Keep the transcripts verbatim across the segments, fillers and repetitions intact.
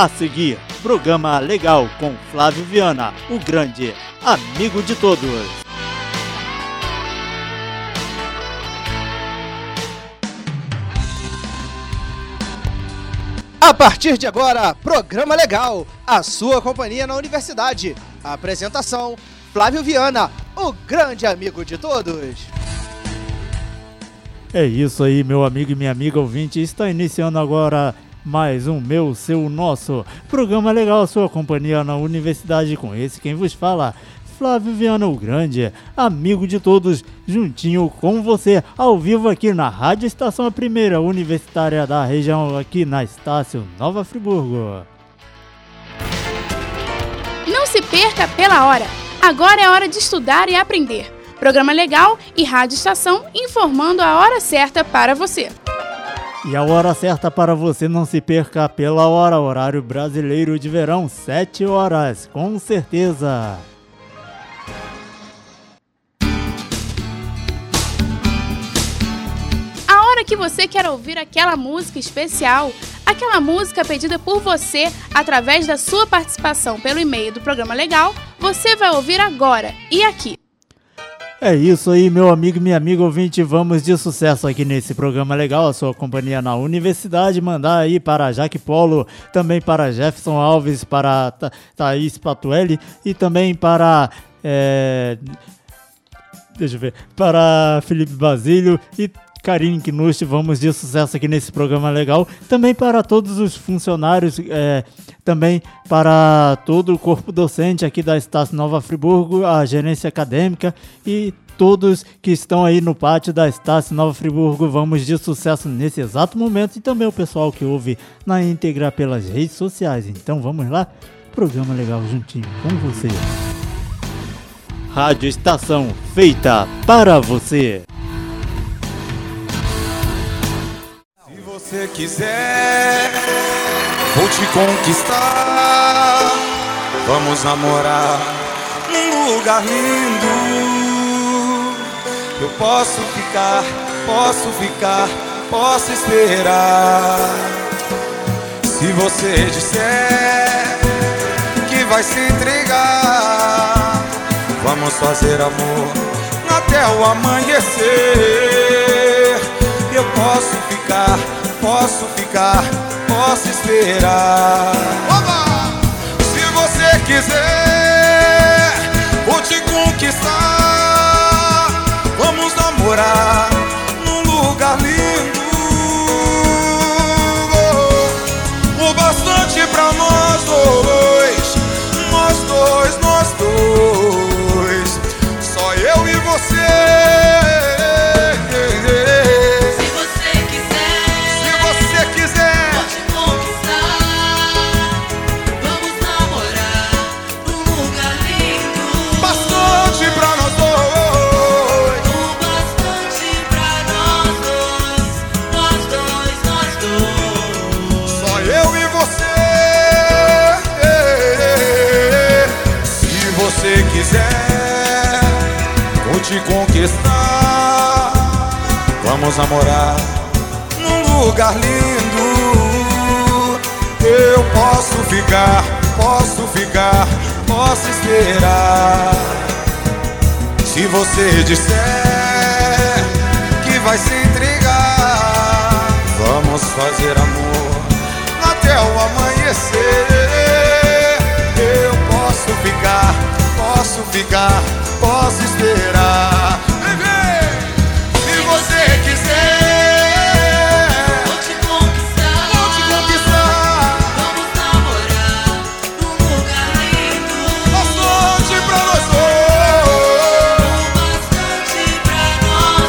A seguir, programa legal com Flávio Viana, o grande amigo de todos. A partir de agora, programa legal, a sua companhia na universidade. Apresentação, Flávio Viana, o grande amigo de todos. É isso aí, meu amigo e minha amiga ouvinte, está iniciando agora mais um meu, seu, nosso programa legal, a sua companhia na universidade, com esse quem vos fala, Flávio Viana, o grande amigo de todos, juntinho com você, ao vivo aqui na Rádio Estação, a primeira universitária da região, aqui na Estácio Nova Friburgo. Não se perca pela hora, agora é hora de estudar e aprender. Programa legal e Rádio Estação informando a hora certa para você. E a hora certa para você, não se perca pela hora, horário brasileiro de verão, sete horas, com certeza. A hora que você quer ouvir aquela música especial, aquela música pedida por você através da sua participação pelo e-mail do Programa Legal, você vai ouvir agora e aqui. É isso aí, meu amigo e minha amiga ouvinte, vamos de sucesso aqui nesse programa legal, a sua companhia na universidade, mandar aí para Jaque Polo, também para Jefferson Alves, para Tha- Thaís Patuelli e também para, é, deixa eu ver, para Felipe Basílio e Karine Knust. Vamos de sucesso aqui nesse programa legal, também para todos os funcionários, é, também para todo o corpo docente aqui da Estácio Nova Friburgo, a gerência acadêmica e todos que estão aí no pátio da Estácio Nova Friburgo. Vamos de sucesso nesse exato momento, e também o pessoal que ouve na íntegra pelas redes sociais. Então vamos lá, programa legal juntinho com você. Rádio Estação, feita para você. Se você quiser, vou te conquistar. Vamos namorar num lugar lindo. Eu posso ficar, posso ficar, posso esperar. Se você disser que vai se entregar, vamos fazer amor até o amanhecer. Eu posso ficar, posso ficar, posso esperar. Oba! Se você quiser, vou te conquistar. Vamos namorar num lugar lindo. O bastante pra nós dois, nós dois, nós dois. Só eu e você. Se quiser, vou te conquistar. Vamos namorar num lugar lindo. Eu posso ficar, posso ficar, posso esperar. Se você disser que vai se entregar, vamos fazer amor até o amanhecer. Eu posso ficar, posso ficar, posso esperar. Vem, vem! Se você quiser, vou te conquistar, vou te conquistar. vamos namorar num lugar lindo. Bastante pra nós dois, Bastante pra nós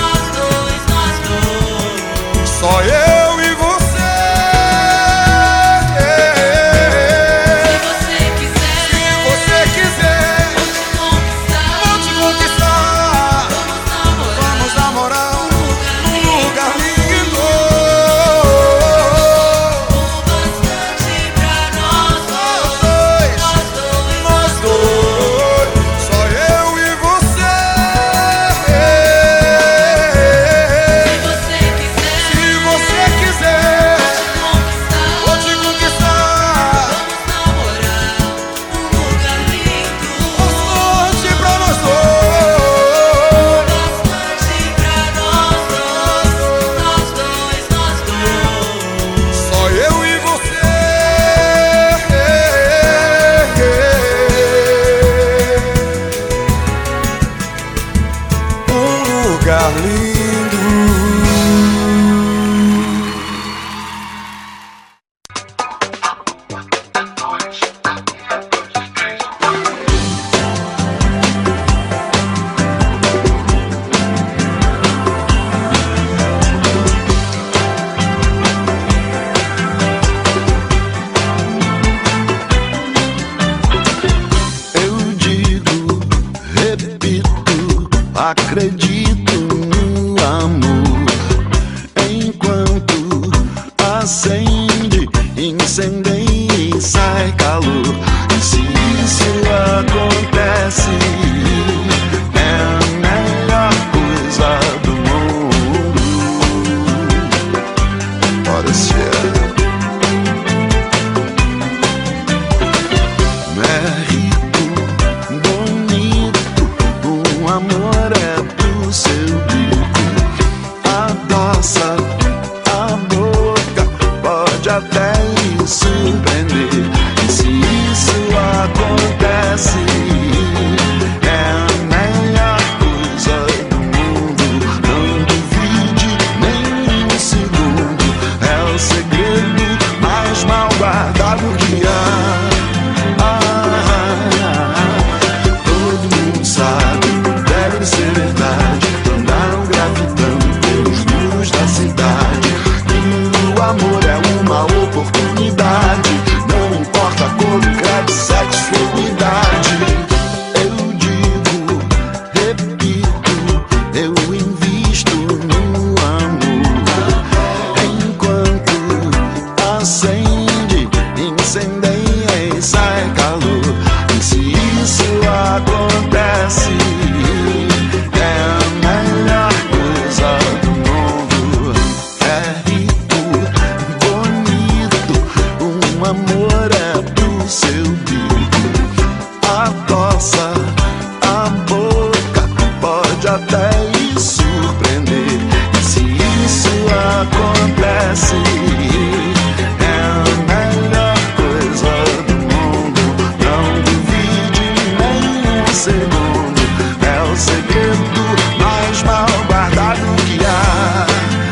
dois, nós dois, nós dois. só eu e você. acredito no amor. Enquanto acende, incendeia e sai calor. E se isso acontece, é a melhor coisa do mundo. Ora se é. É rico, bonito, o amor é pro seu bico. Adoça a boca, pode até lhe surpreender. E se isso acontece, é a melhor coisa do mundo. Não duvide nem um segundo, é o segredo mais mal guardado que há. Todo mundo sabe, deve ser verdade. Andaram gravitando pelos muros da cidade. E o amor é uma oportunidade. Não importa a cor, credo, sexo ou idade. Eu digo, repito, eu invisto no amor. Enquanto acende, incendeia e sai calor. E se isso acontece, é a melhor coisa do mundo. É rico, bonito, um amor é pro seu bico. Adoça a boca, pode até lhe surpreender. E se isso acontece, é a melhor coisa do mundo. Não duvide nem um segundo, é o segredo mais mal guardado que há.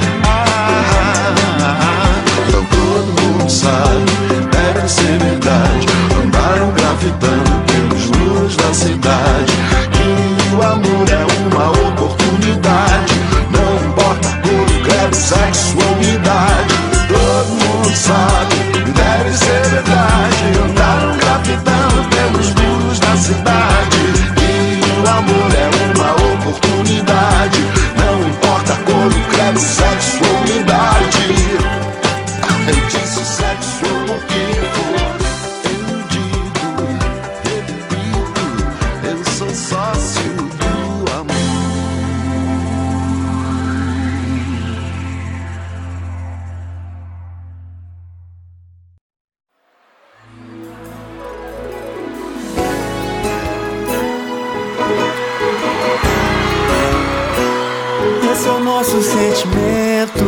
Ah, então todo mundo sabe, deve ser verdade. Andaram gravitando pelos muros da cidade. Que o amor é uma oportunidade. Não importa a cor, credo, sexo ou idade. Todo mundo sabe, deve ser verdade. Andaram gravitando pelos muros da cidade. Que o amor é uma oportunidade. Não importa a cor, credo, sexo ou idade. Eu disse sexo ou o que for. Eu digo, repito, eu sou sócio do amor. Esse é o nosso sentimento.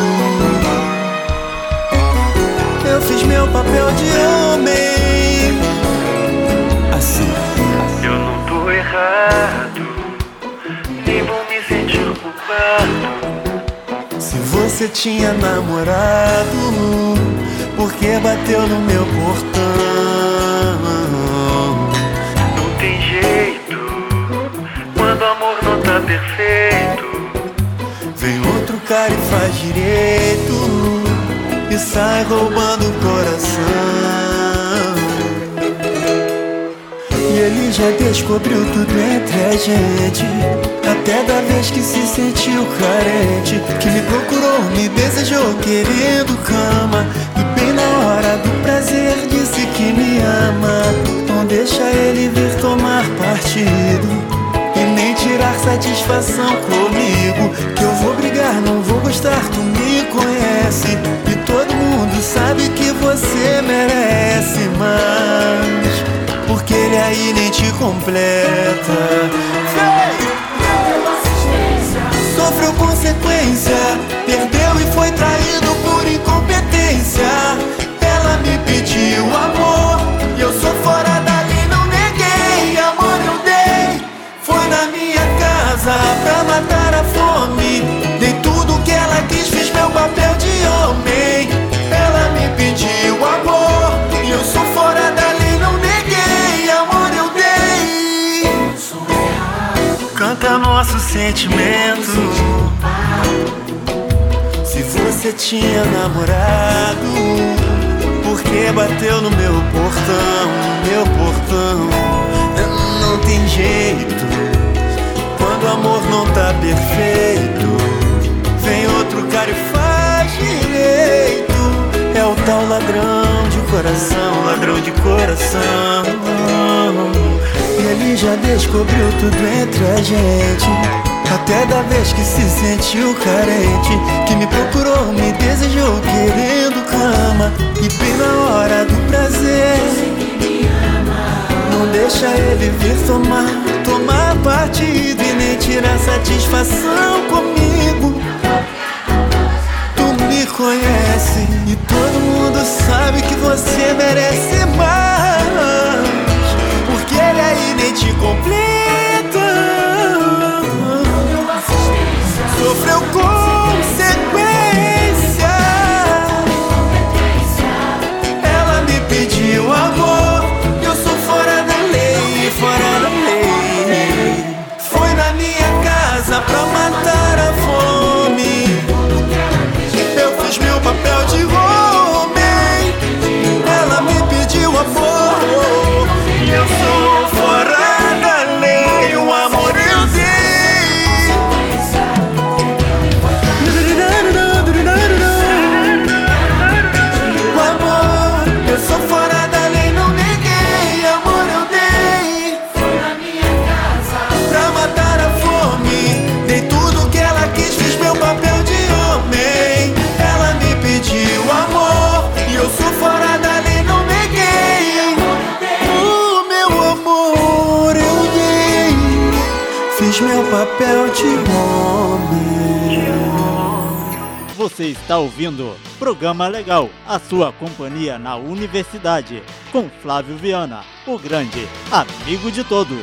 Eu fiz meu papel de homem. Assim. Eu não tô errado, nem vou me sentir culpado. Se você tinha namorado, por que bateu no meu portão? Não tem jeito, quando o amor não tá perfeito. Vem outro cara e faz direito e sai roubando o coração. E ele já descobriu tudo entre a gente, até da vez que se sentiu carente, que me procurou, me desejou querendo cama, e bem na hora do prazer disse que me ama. Não deixa ele vir tomar partido e nem tirar satisfação comigo, que eu vou brigar, não vou gostar, tu me conhece e todo mundo sabe que você merece mais, porque ele aí nem te completa. Sofreu consequência, perdeu e foi traído por incompetência. Ela me pediu amor e eu sou fora da lei, não neguei. Amor eu dei, foi na minha casa pra matar a fome. Dei tudo que ela quis, fiz meu papel de homem. Ela me pediu amor e eu sou fora da lei, não neguei. Amor eu dei. Canta nosso sentimento. Se você tinha namorado, por que bateu no meu portão, no meu portão? Não tem jeito, quando o amor não tá perfeito, vem outro cara e faz direito. É o tal ladrão de coração, ladrão de coração. E ele já descobriu tudo entre a gente, até da vez que se sentiu carente, que me procurou, me desejou querendo cama. E bem na hora do prazer, não deixa ele vir tomar, tomar partido e nem tirar satisfação comigo. Tu me conhece e todo mundo sabe que você merece mais, porque ele aí nem te completa. Sofreu consequência. Ela me pediu amor, eu sou fora da lei, fora da lei. Foi na minha casa pra matar a fome, eu fiz meu papel de homem. Ela me pediu amor, eu sou fora da lei. O amor eu dei. Meu papel de homem. Você está ouvindo Programa Legal, a sua companhia na universidade, com Flávio Viana, o grande amigo de todos.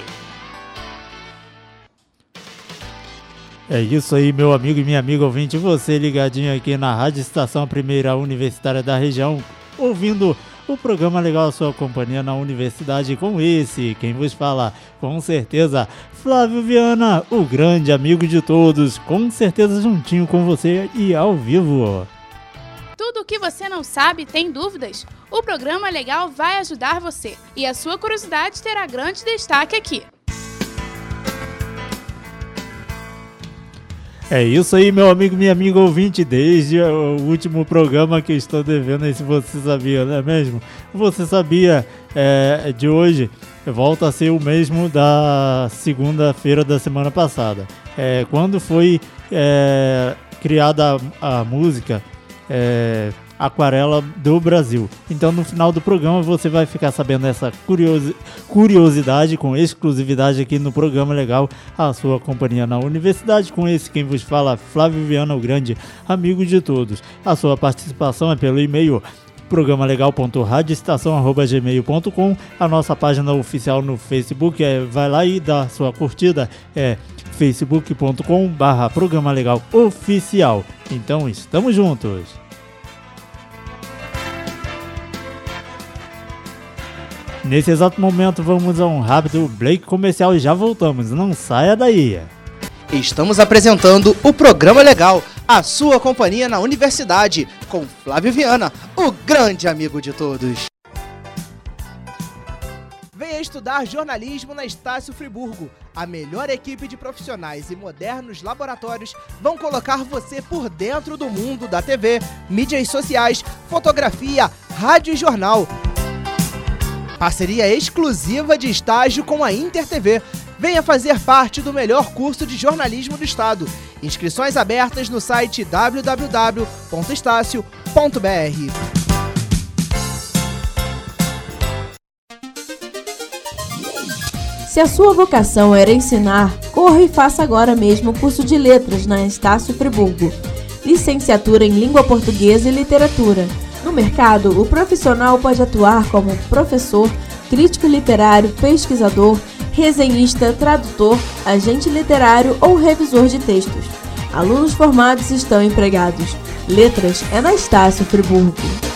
É isso aí, meu amigo e minha amiga ouvinte, você ligadinho aqui na Rádio Estação, a primeira universitária da região, ouvindo o Programa Legal, a sua companhia na universidade, com esse, quem vos fala, com certeza, Flávio Viana, o grande amigo de todos, com certeza juntinho com você e ao vivo. Tudo o que você não sabe, tem dúvidas? O Programa Legal vai ajudar você e a sua curiosidade terá grande destaque aqui. É isso aí, meu amigo, minha amiga ouvinte, desde o último programa que estou devendo aí, se você sabia, não é mesmo? Você sabia, é, de hoje, volta a ser o mesmo da segunda-feira da semana passada. É, quando foi é, criada a, a música é, Aquarela do Brasil. Então, no final do programa, você vai ficar sabendo essa curiosi- curiosidade com exclusividade aqui no Programa Legal, a sua companhia na universidade. Com esse, quem vos fala, Flávio Viana, o grande amigo de todos. A sua participação é pelo e-mail programa legal ponto radioestação arroba gmail ponto com. A nossa página oficial no Facebook, é, vai lá e dá sua curtida, é facebook ponto com barra programa legal oficial. Então, estamos juntos. Nesse exato momento, vamos a um rápido break comercial e já voltamos. Não saia daí. Estamos apresentando o Programa Legal, a sua companhia na universidade, com Flávio Viana, o grande amigo de todos. Venha estudar jornalismo na Estácio Friburgo. A melhor equipe de profissionais e modernos laboratórios vão colocar você por dentro do mundo da T V, mídias sociais, fotografia, rádio e jornal. Parceria exclusiva de estágio com a InterTV. Venha fazer parte do melhor curso de jornalismo do estado. Inscrições abertas no site w w w ponto estácio ponto b r. Se a sua vocação era ensinar, corra e faça agora mesmo o curso de letras na Estácio Friburgo. Licenciatura em Língua Portuguesa e Literatura. No mercado, o profissional pode atuar como professor, crítico literário, pesquisador, resenhista, tradutor, agente literário ou revisor de textos. Alunos formados estão empregados. Letras é na Estácio Friburgo.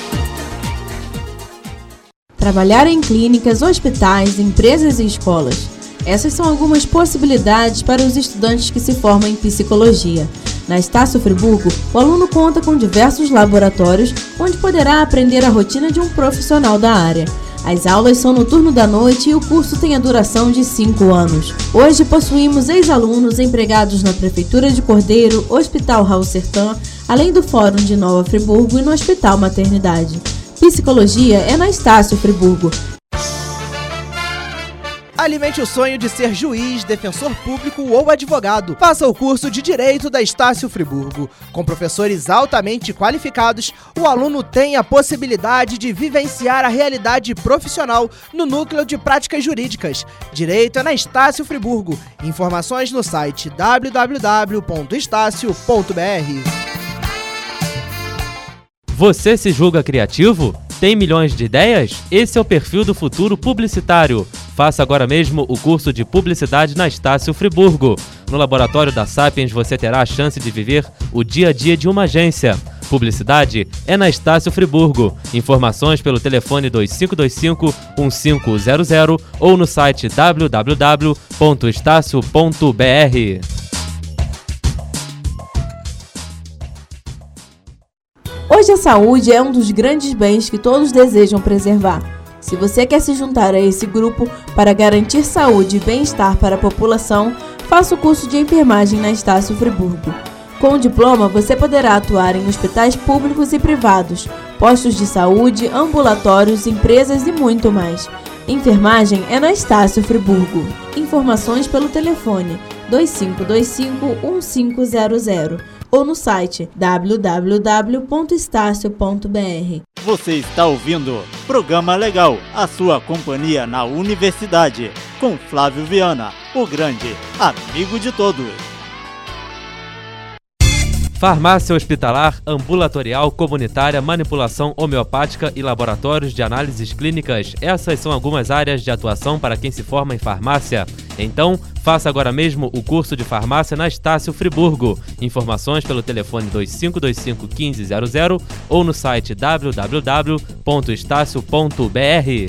Trabalhar em clínicas, hospitais, empresas e escolas. Essas são algumas possibilidades para os estudantes que se formam em psicologia. Na Estácio Friburgo, o aluno conta com diversos laboratórios, onde poderá aprender a rotina de um profissional da área. As aulas são no turno da noite e o curso tem a duração de cinco anos. Hoje possuímos ex-alunos empregados na Prefeitura de Cordeiro, Hospital Raul Sertã, além do Fórum de Nova Friburgo e no Hospital Maternidade. Psicologia é na Estácio Friburgo. Alimente o sonho de ser juiz, defensor público ou advogado. Faça o curso de Direito da Estácio Friburgo. Com professores altamente qualificados, o aluno tem a possibilidade de vivenciar a realidade profissional no Núcleo de Práticas Jurídicas. Direito é na Estácio Friburgo. Informações no site w w w ponto estácio ponto b r. Você se julga criativo? Tem milhões de ideias? Esse é o perfil do futuro publicitário. Faça agora mesmo o curso de Publicidade na Estácio Friburgo. No laboratório da Sapiens você terá a chance de viver o dia a dia de uma agência. Publicidade é na Estácio Friburgo. Informações pelo telefone dois cinco dois cinco, um cinco zero zero ou no site w w w ponto estácio ponto b r. Hoje a saúde é um dos grandes bens que todos desejam preservar. Se você quer se juntar a esse grupo para garantir saúde e bem-estar para a população, faça o curso de enfermagem na Estácio Friburgo. Com o diploma, você poderá atuar em hospitais públicos e privados, postos de saúde, ambulatórios, empresas e muito mais. Enfermagem é na Estácio Friburgo. Informações pelo telefone dois cinco dois cinco, um cinco zero zero ou no site w w w ponto estácio ponto b r. Você está ouvindo Programa Legal, a sua companhia na universidade, com Flávio Viana, o grande amigo de todos. Farmácia hospitalar, ambulatorial, comunitária, manipulação homeopática e laboratórios de análises clínicas. Essas são algumas áreas de atuação para quem se forma em farmácia. Então, faça agora mesmo o curso de farmácia na Estácio Friburgo. Informações pelo telefone dois cinco dois cinco, um cinco zero zero ou no site w w w ponto estácio ponto b r.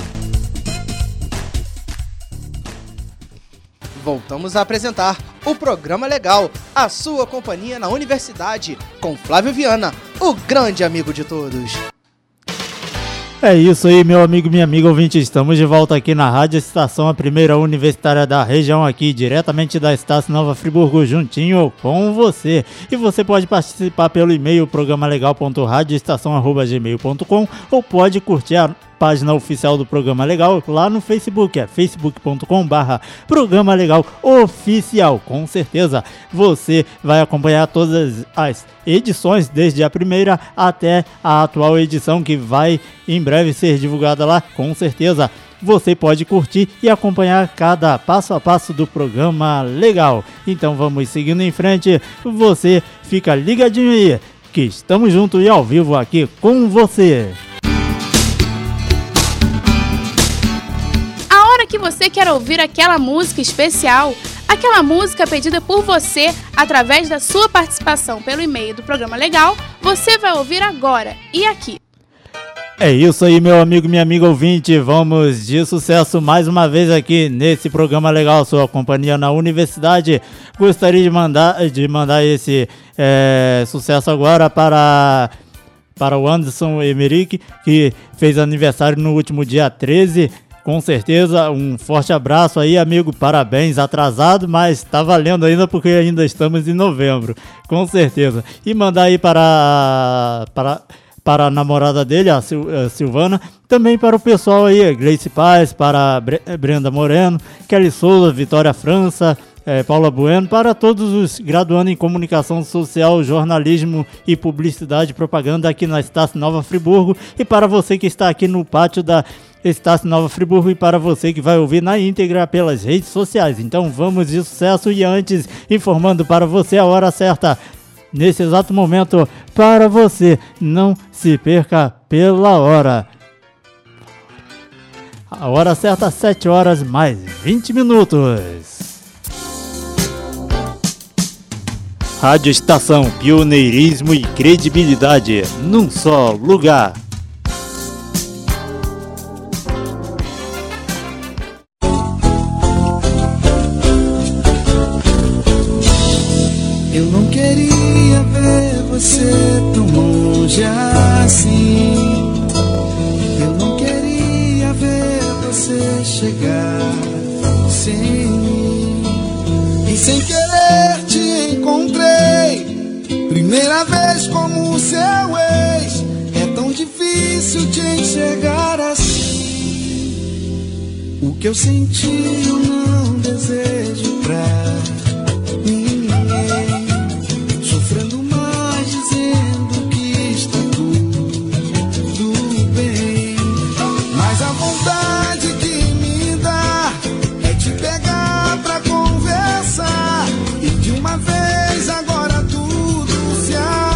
Voltamos a apresentar o Programa Legal, a sua companhia na universidade, com Flávio Viana, o grande amigo de todos. É isso aí, meu amigo e minha amiga ouvinte, estamos de volta aqui na Rádio Estação, a primeira universitária da região aqui, diretamente da Estácio Nova Friburgo, juntinho com você. E você pode participar pelo e-mail programalegal ponto radioestação arroba gmail ponto com ou pode curtir a página oficial do Programa Legal lá no Facebook, é facebook ponto com barra Programa Legal Oficial. Com certeza você vai acompanhar todas as edições, desde a primeira até a atual edição, que vai em breve ser divulgada lá. Com certeza você pode curtir e acompanhar cada passo a passo do Programa Legal. Então vamos seguindo em frente, você fica ligadinho aí, que estamos juntos e ao vivo aqui com você. Que você quer ouvir aquela música especial, aquela música pedida por você através da sua participação pelo e-mail do Programa Legal, você vai ouvir agora e aqui. É isso aí, meu amigo, minha amiga ouvinte, vamos de sucesso mais uma vez aqui nesse Programa Legal, sua companhia na universidade. Gostaria de mandar, de mandar esse é, sucesso agora para, para o Anderson Emerick, que fez aniversário no último dia treze. Com certeza, um forte abraço aí, amigo, parabéns, atrasado, mas tá valendo ainda porque ainda estamos em novembro, com certeza. E mandar aí para, para, para a namorada dele, a, Sil, a Silvana, também para o pessoal aí, Gleice Paz, para Bre- Brenda Moreno, Kelly Souza, Vitória França, É, Paula Bueno, para todos os graduandos em Comunicação Social, Jornalismo e Publicidade e Propaganda aqui na Estácio Nova Friburgo, e para você que está aqui no pátio da Estácio Nova Friburgo, e para você que vai ouvir na íntegra pelas redes sociais. Então vamos de sucesso, e antes informando para você a hora certa, nesse exato momento, para você não se perca pela hora. A hora certa, sete horas mais vinte minutos. Rádio Estação, pioneirismo e credibilidade num só lugar. Eu não queria ver você tão longe assim. Eu não queria ver você chegar. Sim, e sem querer te encontrei, primeira vez como o seu ex. É tão difícil te enxergar assim. O que eu senti eu não desejo pra ninguém, sofrendo mais dizendo que está tudo bem. Mas a vontade que me dá é te pegar pra conversar e de uma vez agora tudo se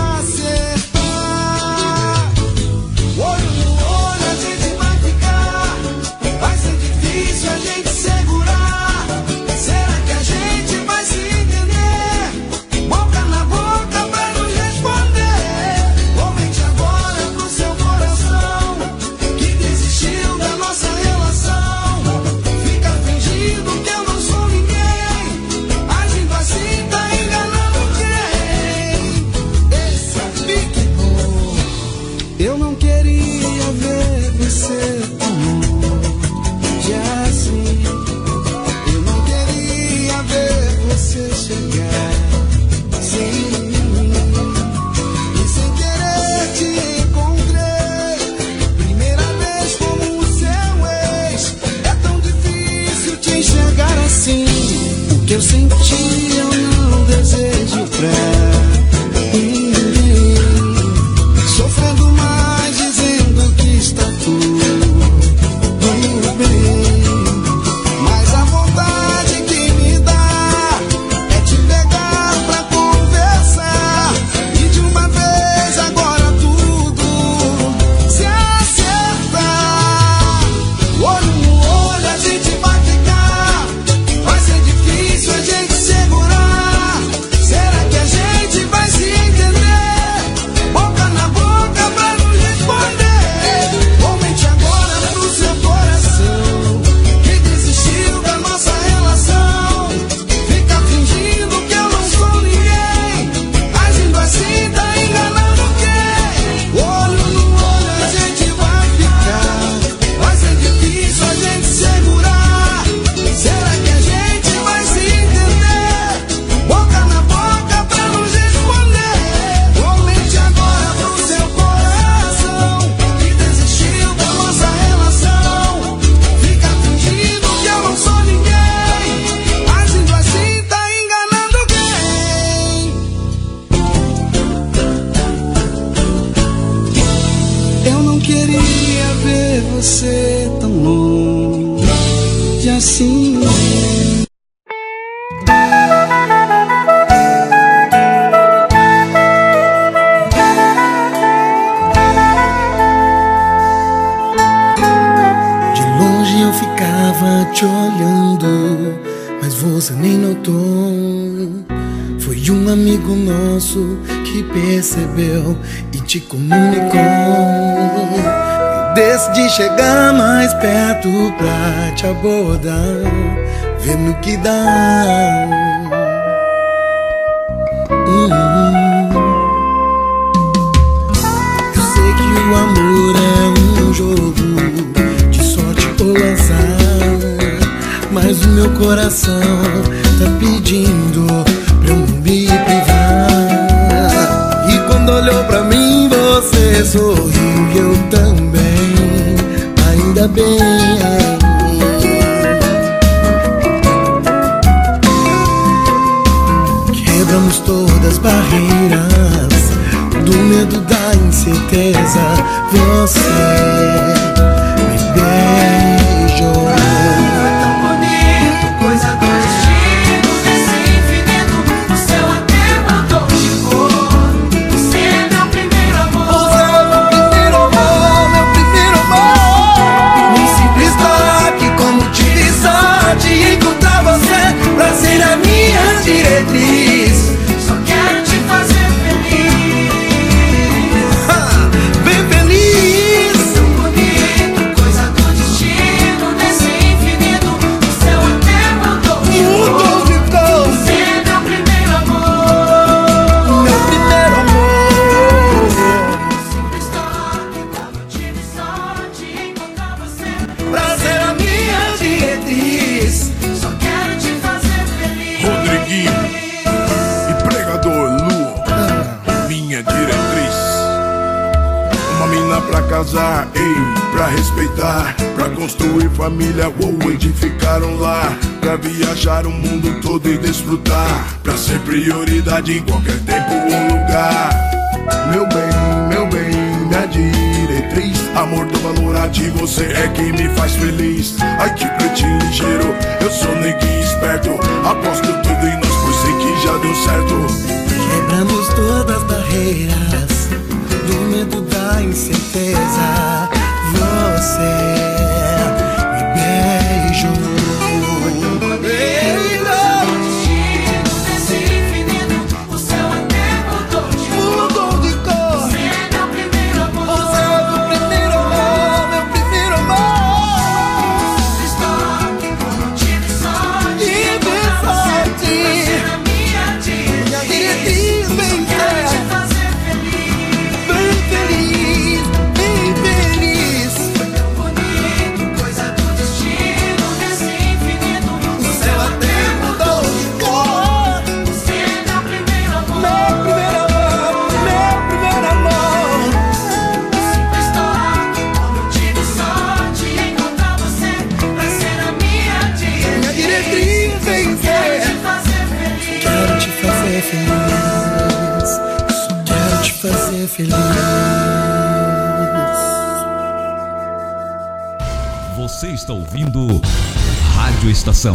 acertar. Olho no olho a gente vai ficar, vai ser difícil a gente segurar. Será que a gente vai se entender? Boca na boca pra nos responder. Comente agora pro seu coração que desistiu da nossa relação. Fica fingindo que eu não sou ninguém, agindo assim tá enganando quem? Esse fique bom. Eu não queria ver você tão longe assim. Eu não queria ver você chegar sem mim. E sem querer te encontrei, primeira vez como o seu ex. É tão difícil te enxergar assim. O que eu senti eu não desejo pra ninguém, sofrendo mais dizendo que está tudo bem. Mas a vontade que me dá é te pegar pra conversar e de uma vez agora tudo se acertar. Olho no olho a gente vai ficar, vai ser difícil a gente segurar. Será que a gente vai se entender? Boca na boca pra nos responder. Comente agora pro seu coração que desistiu da nossa relação. Fica fingindo que eu não sou ninguém, agindo assim tá enganando quem? Olho no olho a gente vai ficar, vai ser difícil a gente segurar. Será que a gente vai se entender? Boca na boca pra nos responder. Comente agora pro seu coração que desistiu da nossa relação. Fica fingindo que eu não sou ninguém, agindo assim tá enganando quem? Eu não queria ver você tão longe assim. De longe eu ficava te olhando, mas você nem notou. Foi um amigo nosso que percebeu e te comunicou. Eu decidi chegar mais perto pra te abordar, ver no que dá. Hum. Eu sei que o amor é um jogo de sorte ou azar, mas o meu coração tá pedindo pra eu não me privar. E quando olhou pra mim você sorriu e eu também, ainda bem. Quebramos todas as barreiras do medo, da incerteza. Você me beijou. Foi tão bonito, coisa do destino. Nesse infinito, o céu até mandou de cor. Você é meu primeiro amor. Você é meu primeiro amor, meu primeiro amor. Um simples toque, como tive sorte de encontrar você pra ser a minha diretriz. Só quero te fazer feliz. Ha, bem feliz. Tão bonito. casar, ei, pra respeitar, pra construir família, ou edificar um lar, pra viajar o mundo todo e desfrutar, pra ser prioridade em qualquer tempo ou lugar. Meu bem, meu bem, minha diretriz, amor do valor de você é quem me faz feliz. Ai que pretinho ligeiro, eu sou neguinho esperto, aposto tudo em nós, pois sei que já deu certo. Quebramos todas as barreiras do medo da incerteza. Você me beijou. Feliz. Você está ouvindo Rádio Estação.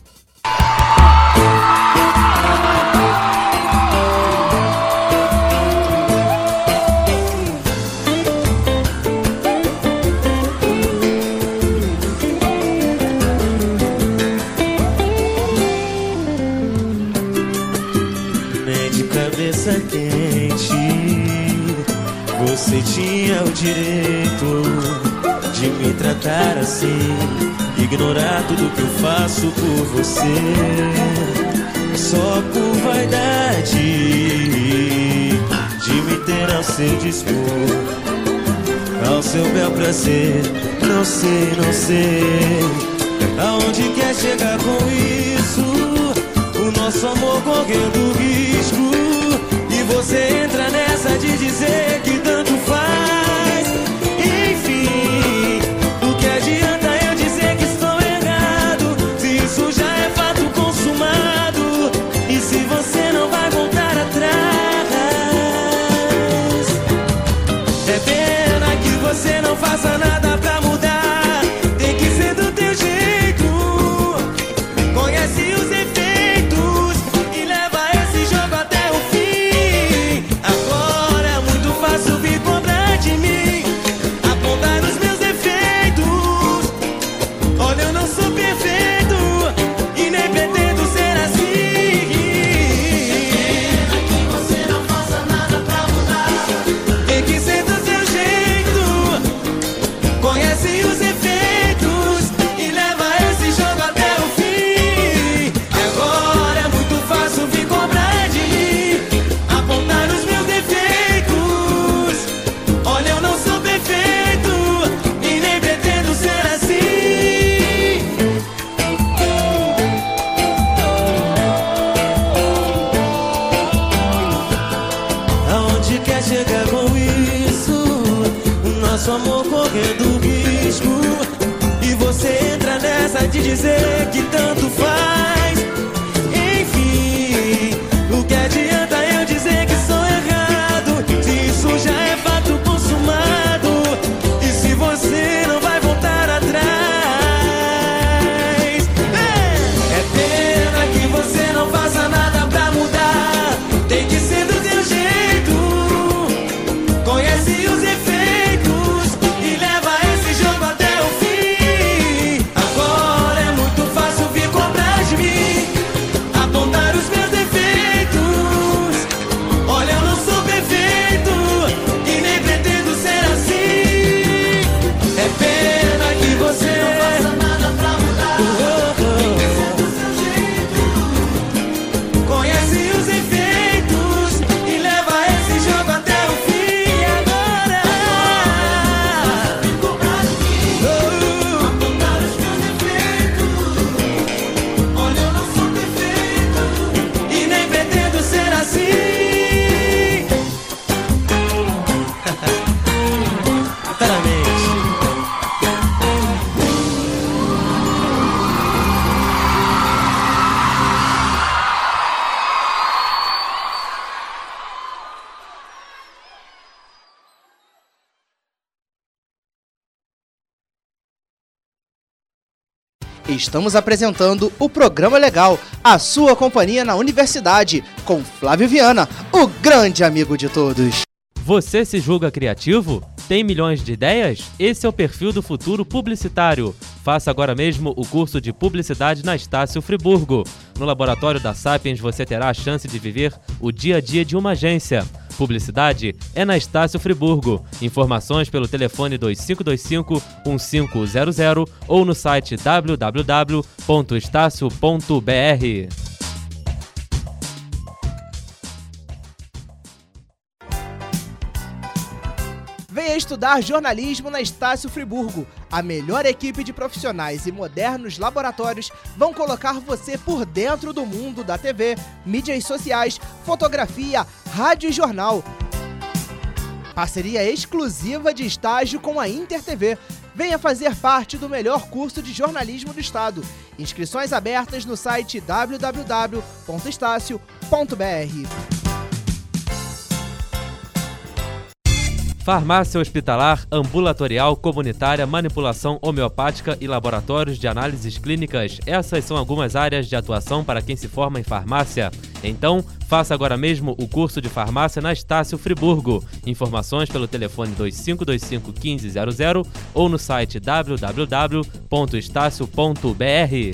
Nem de cabeça quente, você tinha o direito de me tratar assim, ignorar tudo que eu faço por você, só por vaidade de me ter ao seu dispor, ao seu bel prazer. Não sei, não sei aonde quer chegar com isso, o nosso amor correndo risco, e você entra nessa de dizer que tanto faz. Enfim, do que adianta eu dizer que estou errado, se isso já é fato consumado, e se você não vai voltar atrás. É pena que você não faça nada pra mudar, tem que ser do teu jeito, conhece os efeitos e leva esse jogo até o fim. Agora é muito fácil vir cobrar de mim, apontar os meus defeitos. Olha, eu não sou perfeito e nem pretendo ser assim. É pena que você não faça nada pra mudar, tem que ser do teu jeito, conhece os efeitos e leva esse jogo até o fim. Agora é muito fácil vir cobrar de mim, apontar os meus defeitos. Olha, eu não sou perfeito e nem pretendo ser assim. Aonde quer chegar com isso, o nosso amor correndo risco, e você entra nessa de dizer que tanto faz. Enfim, o que adianta eu dizer que sou errado, se isso já é fato consumado, e se você não vai voltar atrás. É, é pena que você não faça nada pra mudar, tem que ser do teu jeito, conhece os efeitos e leva esse jogo até o fim. Agora é muito Estamos apresentando o Programa Legal, a sua companhia na universidade, com Flávio Viana, o grande amigo de todos. Você se julga criativo? Tem milhões de ideias? Esse é o perfil do futuro publicitário. Faça agora mesmo o curso de publicidade na Estácio Friburgo. No laboratório da Sapiens você terá a chance de viver o dia a dia de uma agência. Publicidade é na Estácio Friburgo. Informações pelo telefone dois cinco dois cinco, um cinco zero zero ou no site w w w ponto estácio ponto b r. Venha estudar jornalismo na Estácio Friburgo. A melhor equipe de profissionais e modernos laboratórios vão colocar você por dentro do mundo da T V, mídias sociais, fotografia, rádio e jornal. Parceria exclusiva de estágio com a Inter T V. Venha fazer parte do melhor curso de jornalismo do estado. Inscrições abertas no site w w w ponto estácio ponto b r. Farmácia hospitalar, ambulatorial, comunitária, manipulação homeopática e laboratórios de análises clínicas. Essas são algumas áreas de atuação para quem se forma em farmácia. Então, faça agora mesmo o curso de farmácia na Estácio Friburgo. Informações pelo telefone dois cinco dois cinco, um cinco zero zero ou no site w w w ponto estácio ponto b r.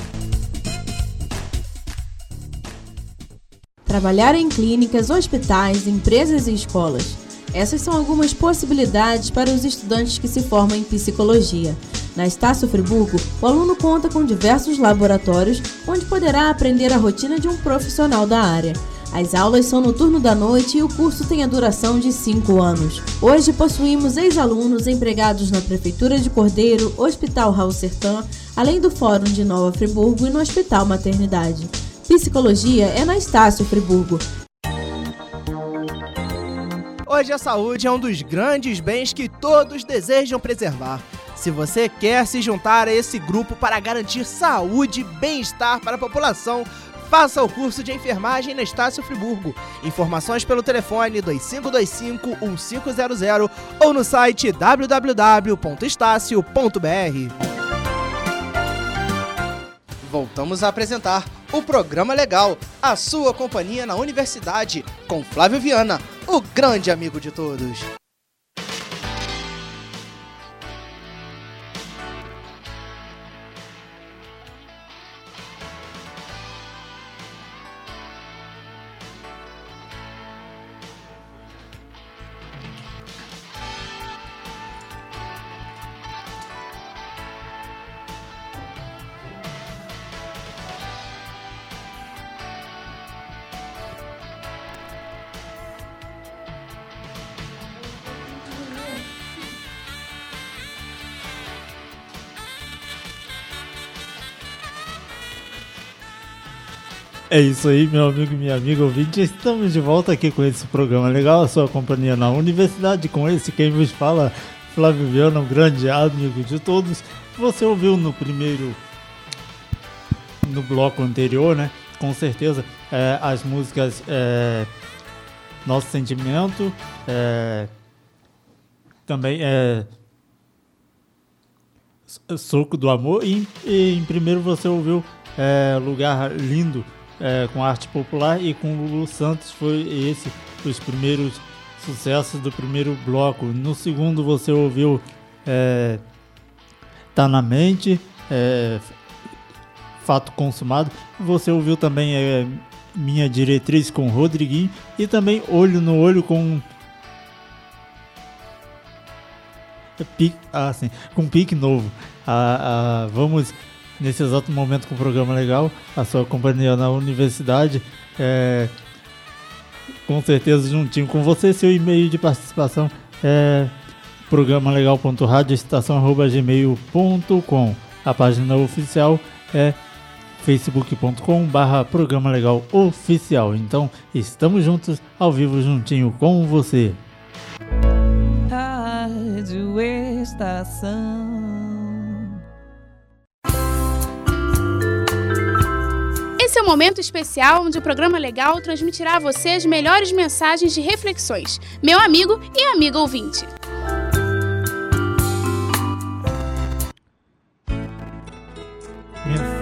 Trabalhar em clínicas, hospitais, empresas e escolas. Essas são algumas possibilidades para os estudantes que se formam em psicologia. Na Estácio Friburgo, o aluno conta com diversos laboratórios, onde poderá aprender a rotina de um profissional da área. As aulas são no turno da noite e o curso tem a duração de cinco anos. Hoje possuímos ex-alunos empregados na Prefeitura de Cordeiro, Hospital Raul Sertã, além do Fórum de Nova Friburgo e no Hospital Maternidade. Psicologia é na Estácio Friburgo. Hoje a saúde é um dos grandes bens que todos desejam preservar. Se você quer se juntar a esse grupo para garantir saúde e bem-estar para a população, faça o curso de enfermagem na Estácio Friburgo. Informações pelo telefone dois cinco dois cinco, um cinco zero zero ou no site w w w ponto estácio ponto b r. Voltamos a apresentar o Programa Legal, a sua companhia na universidade, com Flávio Viana, o grande amigo de todos. É isso aí, meu amigo e minha amiga ouvinte. Estamos de volta aqui com esse programa legal, a sua companhia na universidade, com esse quem vos fala, Flávio Viana, um grande amigo de todos. Você ouviu no primeiro, no bloco anterior, né? Com certeza, é, as músicas é, Nosso Sentimento, é, também é Soco do Amor, e, e em primeiro você ouviu é, Lugar Lindo, É, com arte popular, e com o Lulu Santos. Foi esse os primeiros sucessos do primeiro bloco. No segundo você ouviu é, Tá na Mente, é, Fato Consumado. Você ouviu também é, Minha Diretriz com Rodriguinho, e também Olho no Olho com Pique, ah, sim, com Pique Novo. Ah, ah, vamos nesse exato momento com o Programa Legal, a sua companhia na universidade, é, com certeza juntinho com você. Seu e-mail de participação é programa legal ponto radio estação arroba gmail ponto com. A página oficial é facebook ponto com barra programa legal oficial. Então estamos juntos, ao vivo, juntinho com você. Rádio Estação. Esse é o momento especial onde o Programa Legal transmitirá a você as melhores mensagens de reflexões, meu amigo e amiga ouvinte. Mensagem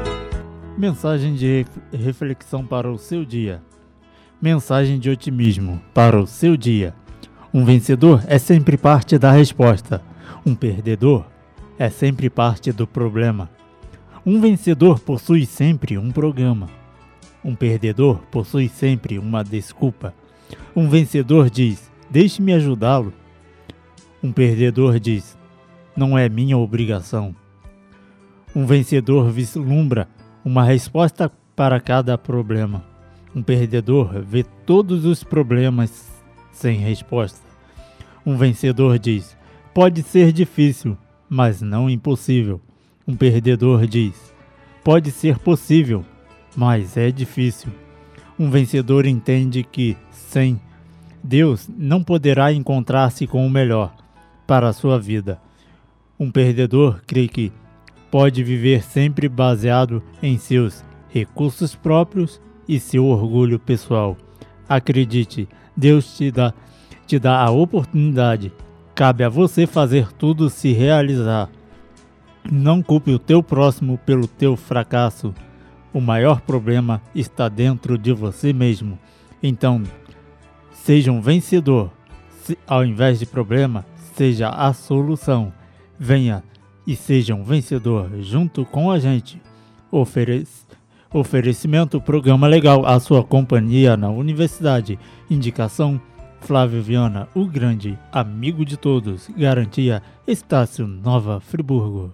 Mensagem de reflexão para o seu dia. Mensagem de otimismo para o seu dia. Um vencedor é sempre parte da resposta. Um perdedor é sempre parte do problema. Um vencedor possui sempre um programa. Um perdedor possui sempre uma desculpa. Um vencedor diz: deixe-me ajudá-lo. Um perdedor diz: não é minha obrigação. Um vencedor vislumbra uma resposta para cada problema. Um perdedor vê todos os problemas sem resposta. Um vencedor diz: pode ser difícil, mas não impossível. Um perdedor diz: pode ser possível, mas é difícil. Um vencedor entende que, sem Deus, não poderá encontrar-se com o melhor para a sua vida. Um perdedor crê que pode viver sempre baseado em seus recursos próprios e seu orgulho pessoal. Acredite, Deus te dá, te dá a oportunidade. Cabe a você fazer tudo se realizar. Não culpe o teu próximo pelo teu fracasso. O maior problema está dentro de você mesmo. Então, seja um vencedor. Se, ao invés de problema, seja a solução. Venha e seja um vencedor junto com a gente. Oferece, oferecimento Programa Legal, a sua companhia na universidade. Indicação Flávio Viana, o grande amigo de todos. Garantia Estácio Nova Friburgo.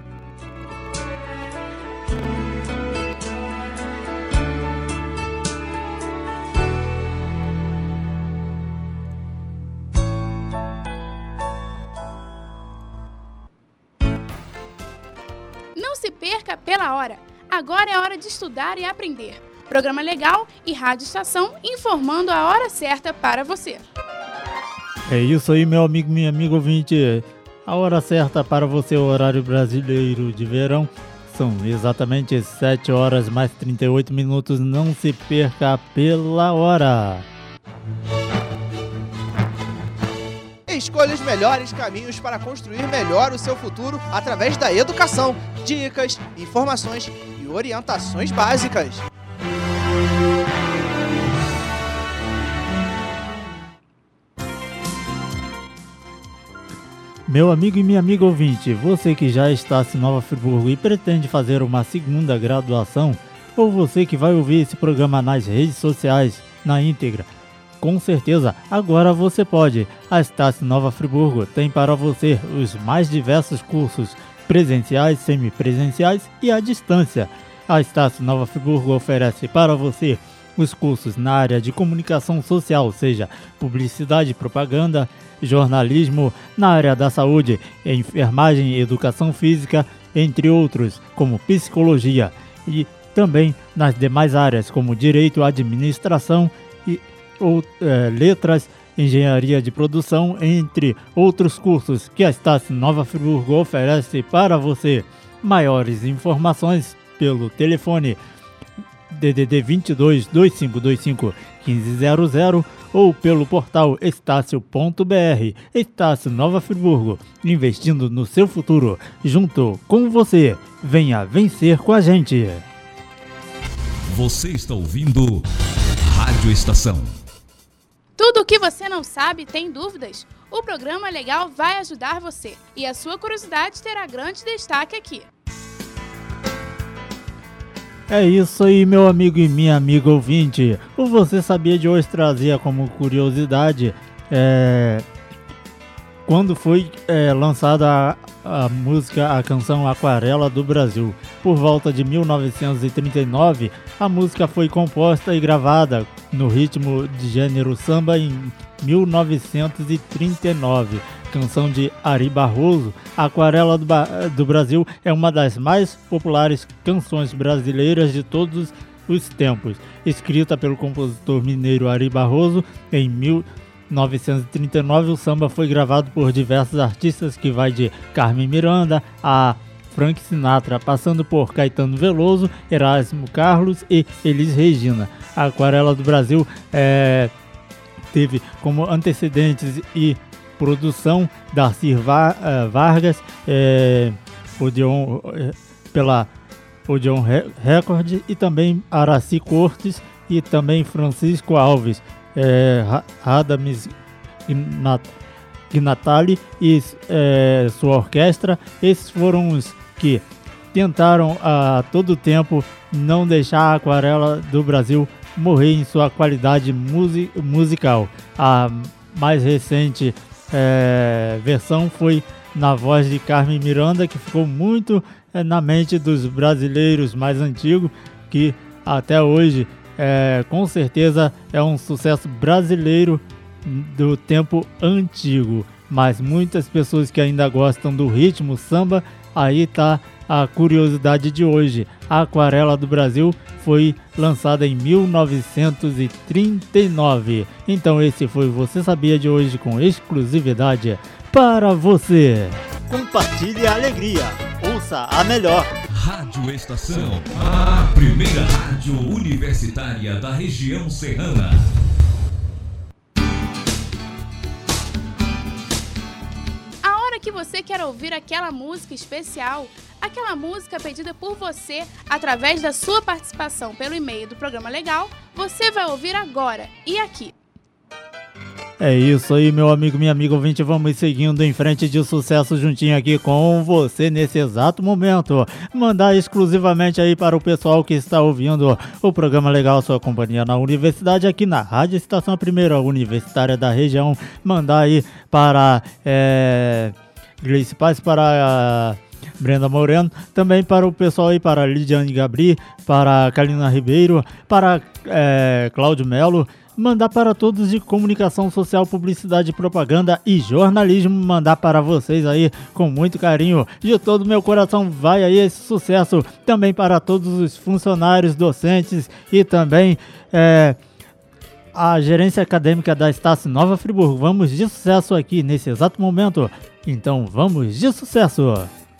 Não se perca pela hora. Agora é hora de estudar e aprender. Programa Legal e Rádio Estação informando a hora certa para você. É isso aí, meu amigo, minha amiga ouvinte. A hora certa para você, o horário brasileiro de verão. São exatamente sete horas mais trinta e oito minutos. Não se perca pela hora. Escolha os melhores caminhos para construir melhor o seu futuro através da educação. Dicas, informações e orientações básicas. Meu amigo e minha amiga ouvinte, você que já está em Nova Friburgo e pretende fazer uma segunda graduação, ou você que vai ouvir esse programa nas redes sociais, na íntegra, com certeza, agora você pode. A Estácio Nova Friburgo tem para você os mais diversos cursos, presenciais, semipresenciais e à distância. A Estácio Nova Friburgo oferece para você os cursos na área de comunicação social, seja publicidade e propaganda, jornalismo, na área da saúde, enfermagem e educação física, entre outros, como psicologia, e também nas demais áreas, como direito, administração e ou, é, letras, engenharia de produção, entre outros cursos que a Estácio Nova Friburgo oferece para você. Maiores informações pelo telefone D D D vinte e dois, dois cinco dois cinco, um cinco zero zero ou pelo portal estácio ponto b r. Estácio Nova Friburgo, investindo no seu futuro, junto com você. Venha vencer com a gente. Você está ouvindo Rádio Estação. Tudo o que você não sabe tem dúvidas? O Programa Legal vai ajudar você e a sua curiosidade terá grande destaque aqui. É isso aí, meu amigo e minha amiga ouvinte. O Você Sabia de hoje trazia como curiosidade é, quando foi é, lançada a, a música, a canção Aquarela do Brasil. Por volta de mil novecentos e trinta e nove, a música foi composta e gravada no ritmo de gênero samba em mil novecentos e trinta e nove. Canção de Ari Barroso, Aquarela do, ba- do Brasil é uma das mais populares canções brasileiras de todos os tempos. Escrita pelo compositor mineiro Ari Barroso em mil novecentos e trinta e nove, o samba foi gravado por diversos artistas que vai de Carmen Miranda a Frank Sinatra, passando por Caetano Veloso, Erasmo Carlos e Elis Regina. A Aquarela do Brasil é, teve como antecedentes e produção Darcy Vargas, é, Odeon, é, pela o John Record, e também Araci Cortes e também Francisco Alves, é, Radames Gnatali e é, sua orquestra. Esses foram os que tentaram a todo tempo não deixar a Aquarela do Brasil morrer em sua qualidade musi- musical. A mais recente é, versão foi na voz de Carmen Miranda, que ficou muito é, na mente dos brasileiros mais antigos, que até hoje é, com certeza é um sucesso brasileiro do tempo antigo. Mas muitas pessoas que ainda gostam do ritmo samba, aí tá a curiosidade de hoje. A Aquarela do Brasil foi lançada em mil novecentos e trinta e nove. Então esse foi o Você Sabia de hoje, com exclusividade para você. Compartilhe a alegria. Ouça a melhor. Rádio Estação, a primeira rádio universitária da região serrana. Que você quer ouvir aquela música especial, aquela música pedida por você através da sua participação pelo e-mail do Programa Legal, você vai ouvir agora e aqui. É isso aí, meu amigo, minha amiga ouvinte, vamos seguindo em frente de sucesso juntinho aqui com você nesse exato momento. Mandar exclusivamente aí para o pessoal que está ouvindo o Programa Legal, sua companhia na universidade, aqui na Rádio Estação, a primeira universitária da região. Mandar aí para é, Gleice Paz, para Brenda Moreno, também para o pessoal aí, para Lidiane Gabri, para Kalina Ribeiro, para é, Cláudio Melo. Mandar para todos de comunicação social, publicidade, propaganda e jornalismo. Mandar para vocês aí com muito carinho. De todo o meu coração vai aí esse sucesso. Também para todos os funcionários, docentes e também é, a gerência acadêmica da Estácio Nova Friburgo. Vamos de sucesso aqui nesse exato momento. Então vamos de sucesso.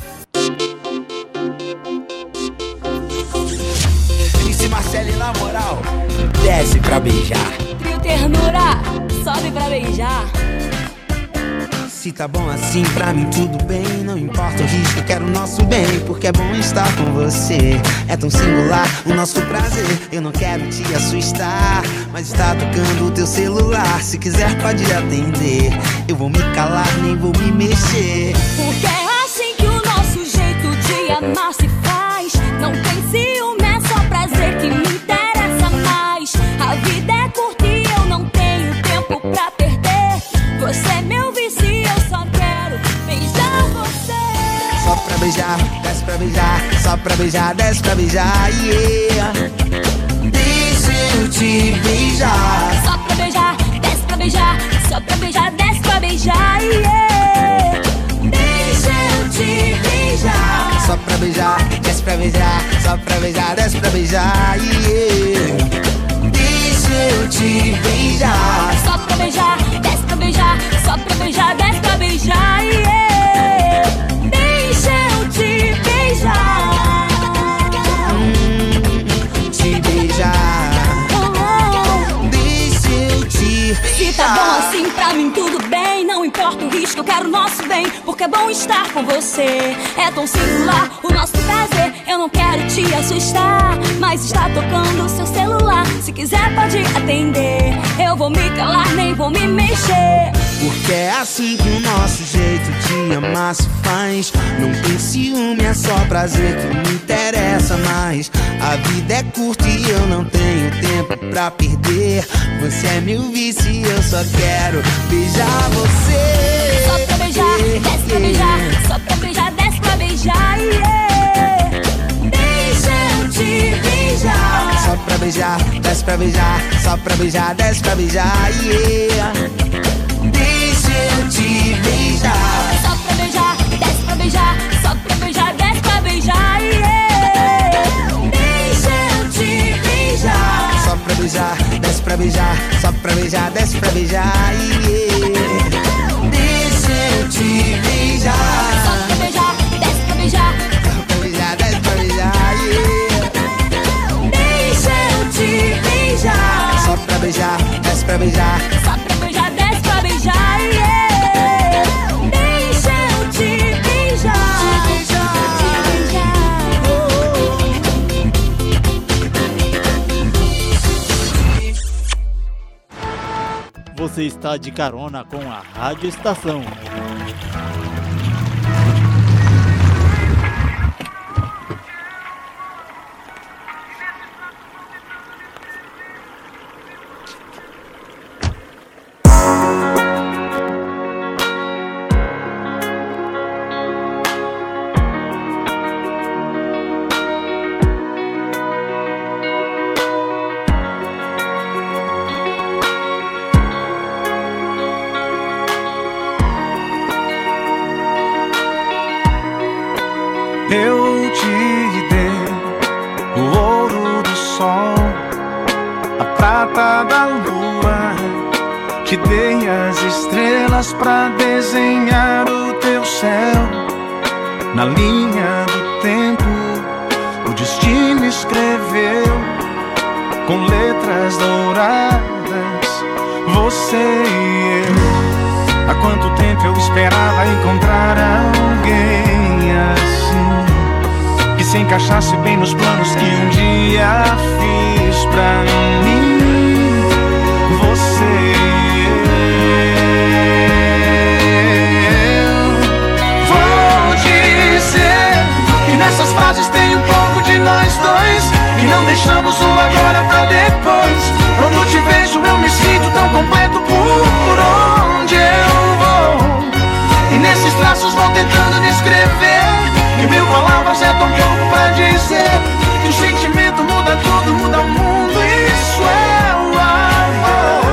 Disse Marcele na moral, desce pra beijar. Trio Ternura, sobe pra beijar. Se tá bom assim, pra mim tudo bem. Não importa o risco, eu quero o nosso bem. Porque é bom estar com você. É tão singular o nosso prazer. Eu não quero te assustar, mas está tocando o teu celular. Se quiser pode atender. Eu vou me calar, nem vou me mexer. Porque é assim que o nosso jeito de amar se faz. Não tem ciúme, é só prazer que me interessa mais. A vida é curta e eu não tenho tempo pra perder. Você é meu vício e eu só quero beijar você. Só pra beijar, desce pra beijar. Só pra beijar, desce pra beijar, yeah. Deixa eu te beijar. Só pra beijar, desce pra beijar. Só pra beijar, desce pra beijar, yeah. Deixa eu te beijar. Só pra beijar, desce pra beijar. Só pra beijar, desce pra beijar, yeah. Deixa eu te beijar. Só pra beijar, desce pra beijar. Só pra beijar, desce pra beijar, yeah. Deixa eu te beijar. Hum, te beijar. Deixa eu te beijar. Se tá bom assim, pra mim tudo bem. Não importa o risco, eu quero o nosso bem. Porque é bom estar com você. É tão singular o nosso prazer. Eu não quero te assustar, mas está tocando o seu celular. Se quiser pode atender. Eu vou me calar, nem vou me mexer. Porque é assim que o nosso jeito de amar se faz. Não tem ciúme, é só prazer que me interessa mais. A vida é curta e eu não tenho tempo pra perder. Você é meu vício e eu só quero beijar você. Só pra beijar, desce pra beijar. Só pra beijar, desce pra beijar, yeah. Deixa eu te beijar. Só pra beijar, desce pra beijar. Só pra beijar, desce pra beijar, yeah. Deixa eu te beijar. Só pra beijar, desce pra beijar. Só pra beijar, desce pra beijar, yeah. Deixa eu te beijar. Só pra beijar, desce pra beijar. Só pra beijar, desce pra beijar, yeah. Deixa eu te beijar. Só pra beijar, desce pra beijar. Só pra beijar, desce pra beijar, yeah. Deixa eu te beijar. Só pra beijar, desce pra beijar. Só pra beijar, desce pra beijar, yeah. Deixa eu te beijar. Te beijar. você está de carona com a Rádio Estação. Eu te dei o ouro do sol, a prata da lua, te dei as estrelas pra desenhar o teu céu. Na linha do tempo, o destino escreveu com letras douradas, você e eu. Há quanto tempo eu esperava encontrar alguém assim, que se encaixasse bem nos planos que um dia fiz pra mim. Você e eu. Vou dizer que nessas fases tem um pouco de nós dois, que não deixamos o agora pra depois. Quando te vejo eu me sinto tão completo por onde eu vou, e nesses traços vou tentando descrever, que mil palavras é tão pouco pra dizer, que o sentimento muda tudo, muda o mundo, isso é o amor.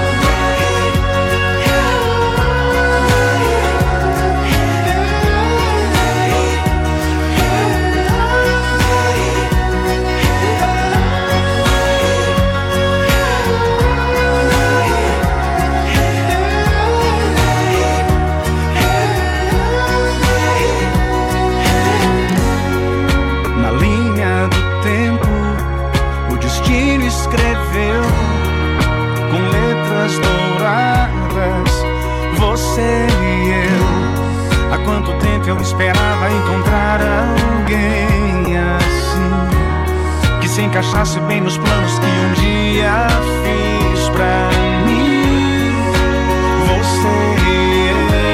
Escreveu com letras douradas, você e eu. Há quanto tempo eu esperava encontrar alguém assim, que se encaixasse bem nos planos que um dia fiz pra mim. Você e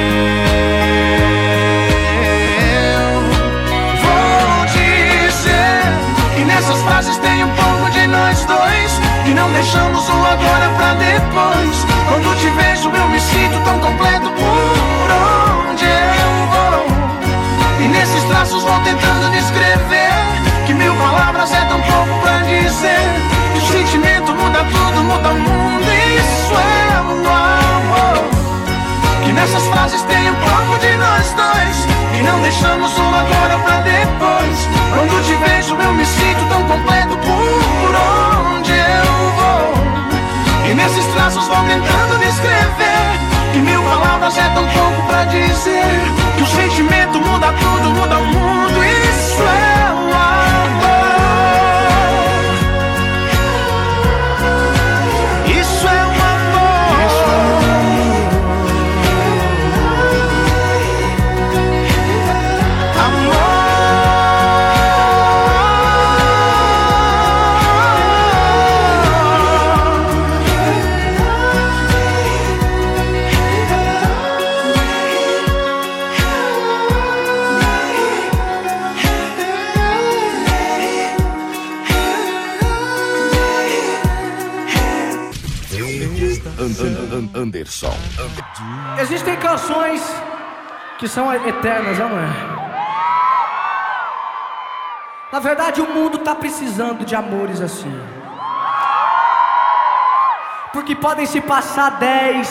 eu. Vou dizer que nessas frases tem um pouco de nós dois, e não deixamos o agora pra depois. Quando te vejo eu me sinto tão completo por onde eu vou, e nesses traços vou tentando descrever, que mil palavras é tão pouco pra dizer, que o sentimento muda tudo, muda o mundo, isso é o amor. Que nessas frases tem um pouco de nós dois, e não deixamos o agora pra depois. Quando te vejo eu me sinto tão completo por onde eu vou, e nesses traços vou tentando descrever, que mil palavras é tão pouco pra dizer, que o sentimento muda tudo, muda o mundo, isso é o amor. Isso é o amor. Isso é o Anderson. Existem canções que são eternas, amor. Na verdade, o mundo tá precisando de amores assim, porque podem se passar dez,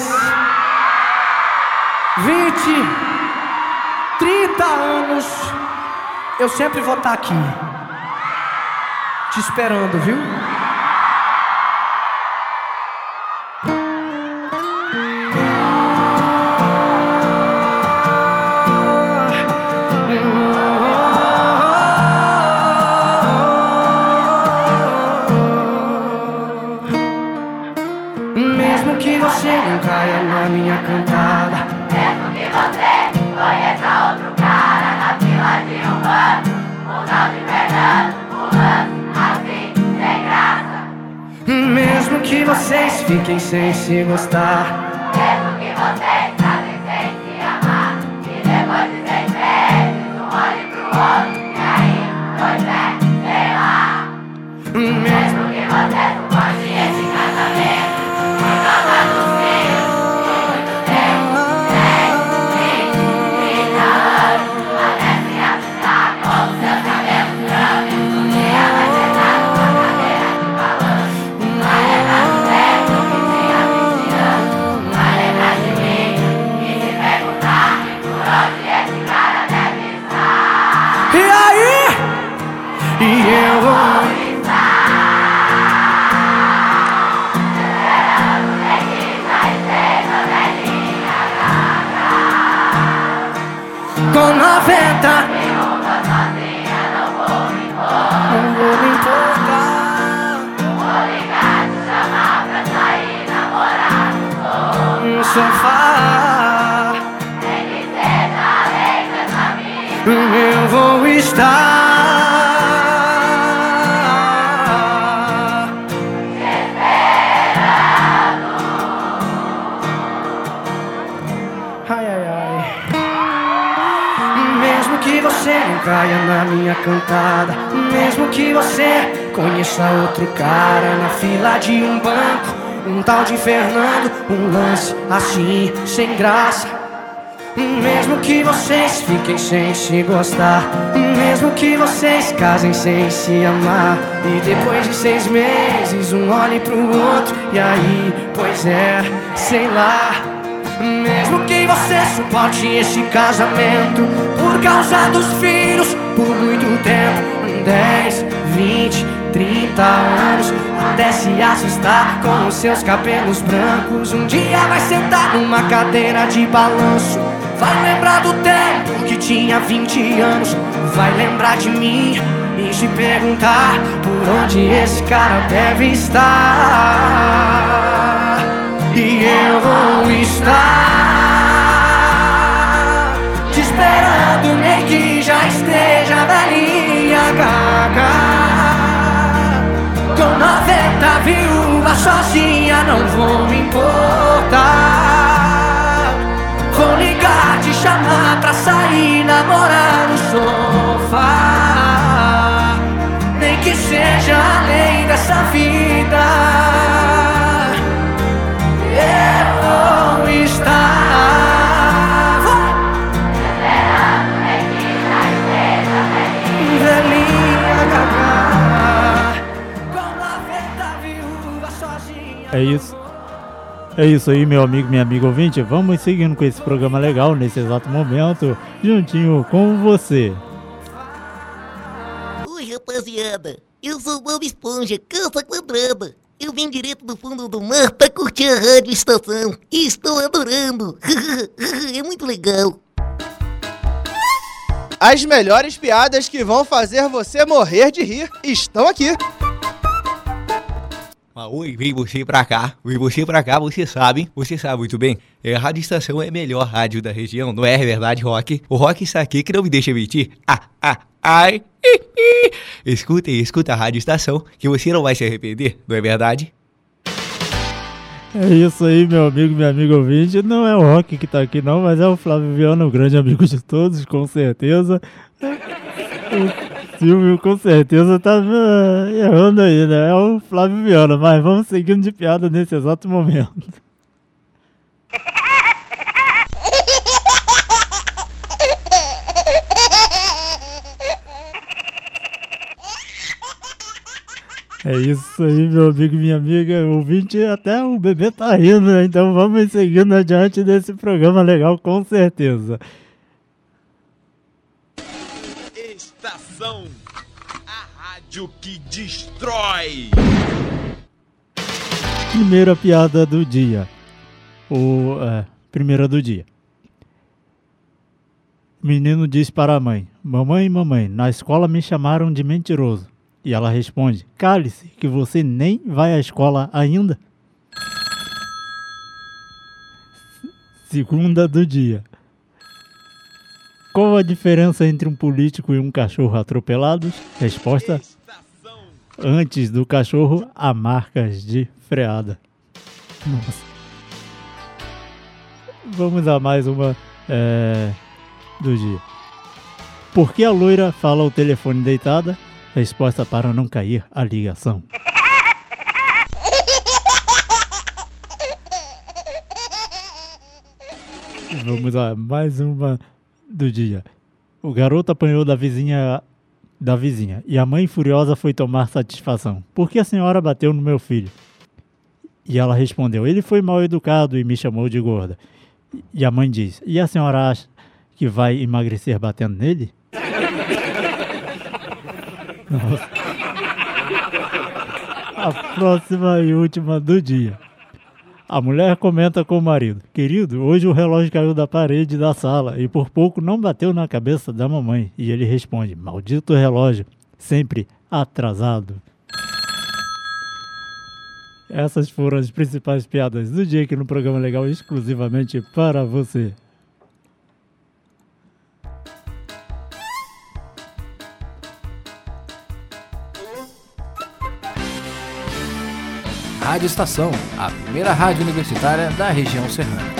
vinte, trinta anos, eu sempre vou estar aqui te esperando, viu? Mesmo que você não caia na minha cantada, mesmo que você conheça outro cara na fila de um banco, mudando e perdendo, pulando assim, sem graça. mesmo que vocês fiquem sem se gostar, vocês casem sem se amar. E depois de seis meses, um olhe pro outro. E aí, pois é, sei lá. Mesmo que você suporte esse casamento, por causa dos filhos, por muito tempo, dez, vinte, trinta anos, até se assustar com os seus cabelos brancos. Um dia vai sentar numa cadeira de balanço, vai lembrar do tempo que tinha vinte anos, vai lembrar de mim e se perguntar por onde esse cara deve estar. E aí? E eu vou com noventa. Sozinha, não vou me importar. Não vou me importar. Vou ligar, te chamar pra sair, namorar No sofá. Nem que seja além dessa vida. Eu vou estar. Ai, ai, ai. Mesmo que você não caia na minha cantada, mesmo que você conheça outro cara na fila de um banco, um tal de Fernando, um lance assim, sem graça. Mesmo que vocês fiquem sem se gostar, mesmo que vocês casem sem se amar, e depois de seis meses um olhe pro outro, e aí, pois é, sei lá. Mesmo que você suporte esse casamento por causa dos filhos, por muito tempo, dez, vinte, trinta anos, até se assustar com os seus cabelos brancos. Um dia vai sentar numa cadeira de balanço, vai lembrar do tempo que tinha vinte anos, vai lembrar de mim e se perguntar por onde esse cara deve estar. E eu vou estar te esperando, nem que já esteja velhinha, gaga. Com noventa viúva sozinha, não vou me importar. Vou ligar, te chamar pra sair, namorar no sofá. Nem que seja além dessa vida. Eu vou estar esperando, nem que já esteja velhinha, gaga. Com noventa viúva sozinha. É isso. É isso aí, meu amigo, minha amiga ouvinte. Vamos seguindo com esse programa legal nesse exato momento, juntinho com você. Oi, rapaziada. Eu sou o Bob Esponja, Caça Quadrada. Eu vim direto do fundo do mar pra curtir a rádio estação. E estou adorando. É muito legal. As melhores piadas que vão fazer você morrer de rir estão aqui. Ah, oi, vem você pra cá, vem você pra cá, você sabe, você sabe muito bem. É, a Rádio Estação é a melhor rádio da região, não é verdade, Rock? O Rock está aqui que não me deixa mentir. Ah, ah, ai, hi, hi. Escutem, escuta a Rádio Estação, que você não vai se arrepender, não é verdade? É isso aí, meu amigo, minha amiga ouvinte. Não é o Rock que tá aqui não, mas é o Flávio Viana, o grande amigo de todos, com certeza. O Silvio com certeza tá uh, errando aí, né? É o Flávio Viana, mas vamos seguindo de piada nesse exato momento. É isso aí, meu amigo e minha amiga ouvinte, até o bebê tá rindo, né? Então vamos seguindo adiante desse programa legal, com certeza. Estação, a rádio que destrói. Primeira piada do dia. O, é, primeira do dia. O menino diz para a mãe: mamãe, mamãe, na escola me chamaram de mentiroso. E ela responde: cale-se, que você nem vai à escola ainda. Segunda do dia. Qual a diferença entre um político e um cachorro atropelados? Resposta: antes do cachorro, há marcas de freada. Nossa. Vamos a mais uma é, do dia. Por que a loira fala ao telefone deitada? Resposta para não cair a ligação. Vamos a mais uma do dia. O garoto apanhou da vizinha, da vizinha e a mãe furiosa foi tomar satisfação. Por que a senhora bateu no meu filho? E ela respondeu, ele foi mal educado e me chamou de gorda. E a mãe diz, e a senhora acha que vai emagrecer batendo nele? Nossa. A próxima e última do dia. A mulher comenta com o marido, querido, hoje o relógio caiu da parede da sala e por pouco não bateu na cabeça da mamãe. E ele responde, maldito relógio, sempre atrasado. Essas foram as principais piadas do dia aqui no programa legal exclusivamente para você. Rádio Estação, a primeira rádio universitária da região serrana.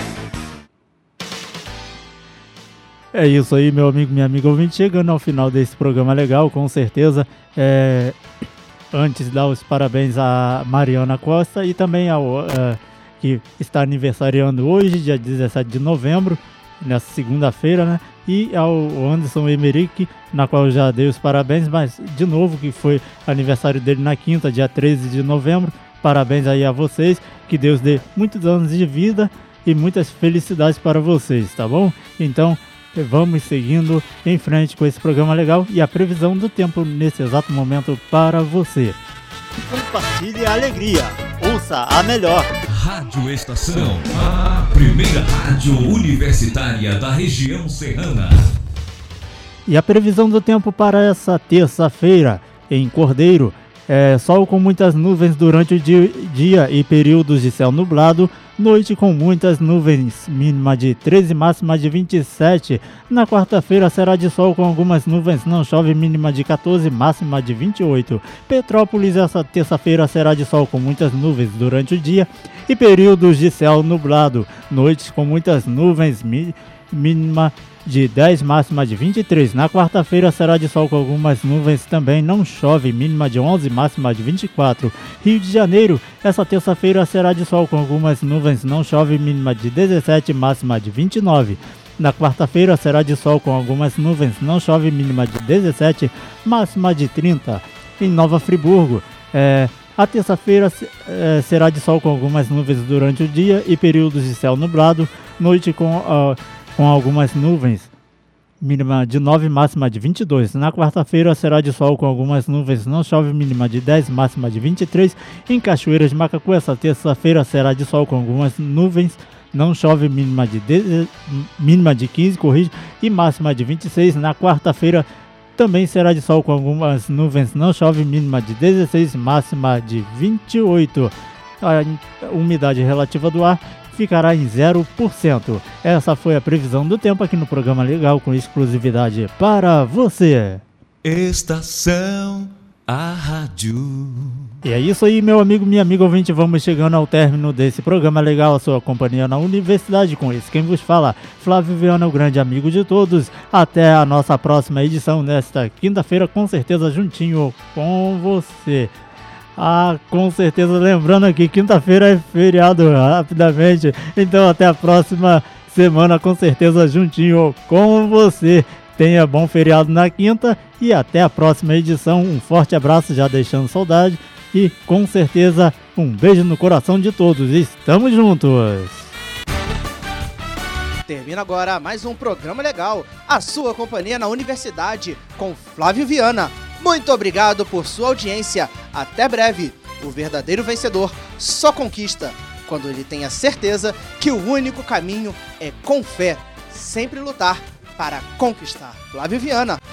É isso aí, meu amigo, minha amiga ouvinte, chegando ao final desse programa legal, com certeza. É... Antes, dar os parabéns a Mariana Costa e também ao uh, que está aniversariando hoje, dia dezessete de novembro, nessa segunda-feira, né? E ao Anderson Emerick, na qual eu já dei os parabéns, mas de novo que foi aniversário dele na quinta, dia treze de novembro. Parabéns aí a vocês, que Deus dê muitos anos de vida e muitas felicidades para vocês, tá bom? Então, vamos seguindo em frente com esse programa legal e a previsão do tempo nesse exato momento para você. Compartilhe a alegria. Ouça a melhor. Rádio Estação, a primeira rádio universitária da região serrana. E a previsão do tempo para essa terça-feira em Cordeiro é sol com muitas nuvens durante o dia e períodos de céu nublado. Noite com muitas nuvens, mínima de treze, máxima de vinte e sete. Na quarta-feira será de sol com algumas nuvens, não chove, mínima de quatorze, máxima de vinte e oito. Petrópolis, essa terça-feira será de sol com muitas nuvens durante o dia e períodos de céu nublado. Noites com muitas nuvens, mínima de dez, máxima de vinte e três. Na quarta-feira será de sol com algumas nuvens também, não chove, mínima de onze, máxima de vinte e quatro. Rio de Janeiro, essa terça-feira será de sol com algumas nuvens, não chove, mínima de dezessete, máxima de vinte e nove. Na quarta-feira será de sol com algumas nuvens, não chove, mínima de dezessete, máxima de trinta. Em Nova Friburgo, é, a terça-feira é, será de sol com algumas nuvens durante o dia e períodos de céu nublado, noite com... Uh, com algumas nuvens, mínima de nove, máxima de vinte e dois. Na quarta-feira será de sol com algumas nuvens, não chove, mínima de dez, máxima de vinte e três. Em Cachoeiras de Macacu, essa terça-feira será de sol com algumas nuvens, não chove, mínima de, de, mínima de quinze, corrige, e máxima de vinte e seis. Na quarta-feira também será de sol com algumas nuvens, não chove, mínima de dezesseis, máxima de vinte e oito. A umidade relativa do ar ficará em zero por cento. Essa foi a previsão do tempo aqui no programa legal com exclusividade para você. Estação, a rádio. E é isso aí, meu amigo, minha amiga ouvinte, vamos chegando ao término desse programa legal, a sua companhia na universidade, com esse quem vos fala, Flávio Viana, o grande amigo de todos. Até a nossa próxima edição, nesta quinta-feira, com certeza juntinho com você. Ah, com certeza, lembrando aqui, quinta-feira é feriado, rapidamente. Então até a próxima semana, com certeza, juntinho com você. Tenha bom feriado na quinta e até a próxima edição. Um forte abraço, já deixando saudade. E com certeza, um beijo no coração de todos. Estamos juntos! Termina agora mais um programa legal, a sua companhia na universidade, com Flávio Viana. Muito obrigado por sua audiência. Até breve. O verdadeiro vencedor só conquista quando ele tem a certeza que o único caminho é com fé. Sempre lutar para conquistar. Flávio Viana.